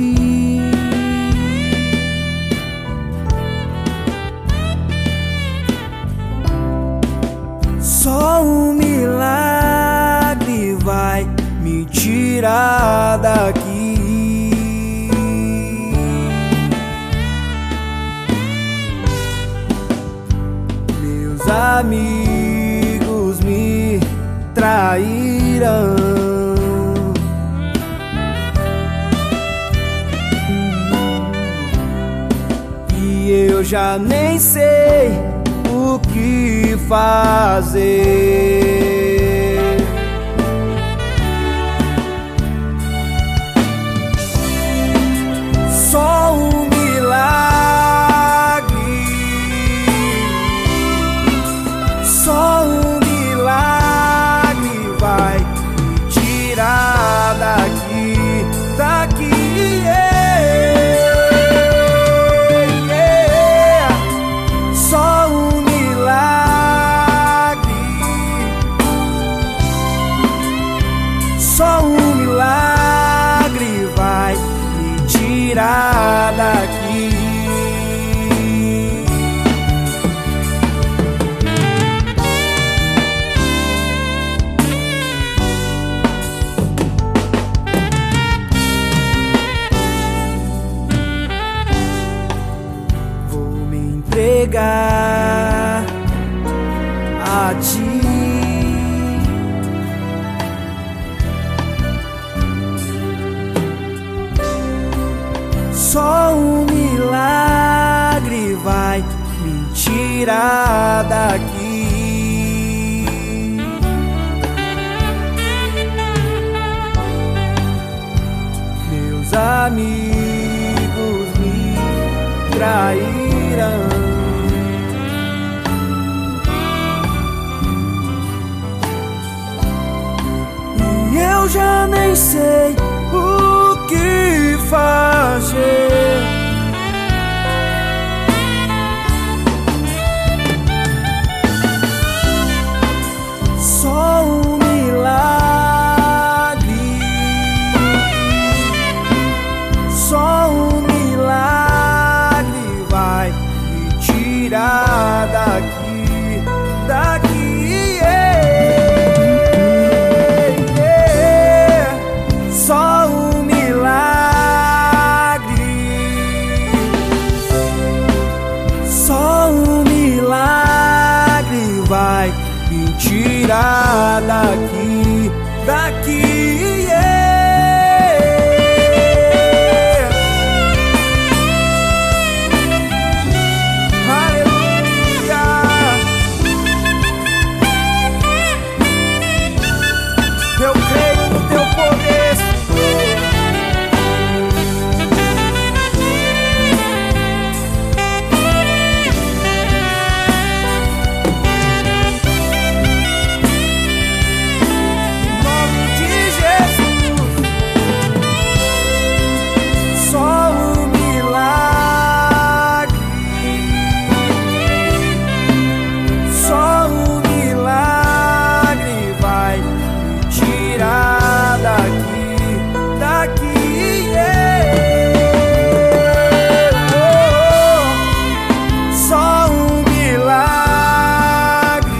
Só um milagre vai me tirar daqui. Meus amigos me trairão e eu já nem sei o que fazer. Só um milagre, só um milagre vai me tirar daqui, daqui. Só um milagre, só um milagre vai me tirar daqui. Vou me entregar a ti. Só um milagre vai me tirar daqui. Meus amigos me trairão e eu já nem sei o que fazer. Só um milagre, só um milagre vai me tirar daqui, daqui. Só um milagre, só um milagre vai me tirar daqui, daqui. Eu creio no teu poder, em nome de Jesus. Só um milagre, só um milagre vai me tirar daqui, daqui. Só um milagre,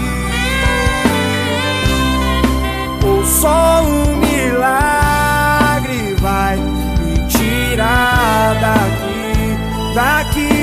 só um milagre vai me tirar daqui, daqui.